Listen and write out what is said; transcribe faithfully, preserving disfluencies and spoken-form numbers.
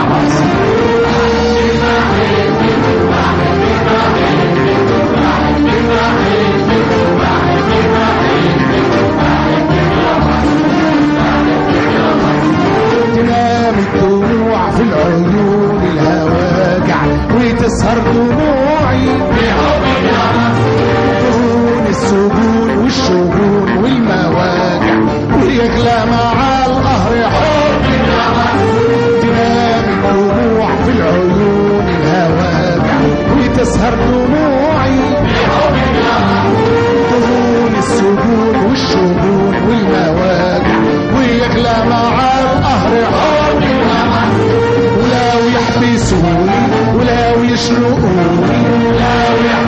تنام الدموع في العيون الهواجع وتسهر دموعي دهون السجون والشجون والمواجع ويغلى مع القهر حب. تنام الدموع في العيون الهواجع وتسهر دموعي دهون السجون والشجون والمواجع ويغلى مع القهر حب. ولو يحبسوني ولو يشنقوني ولو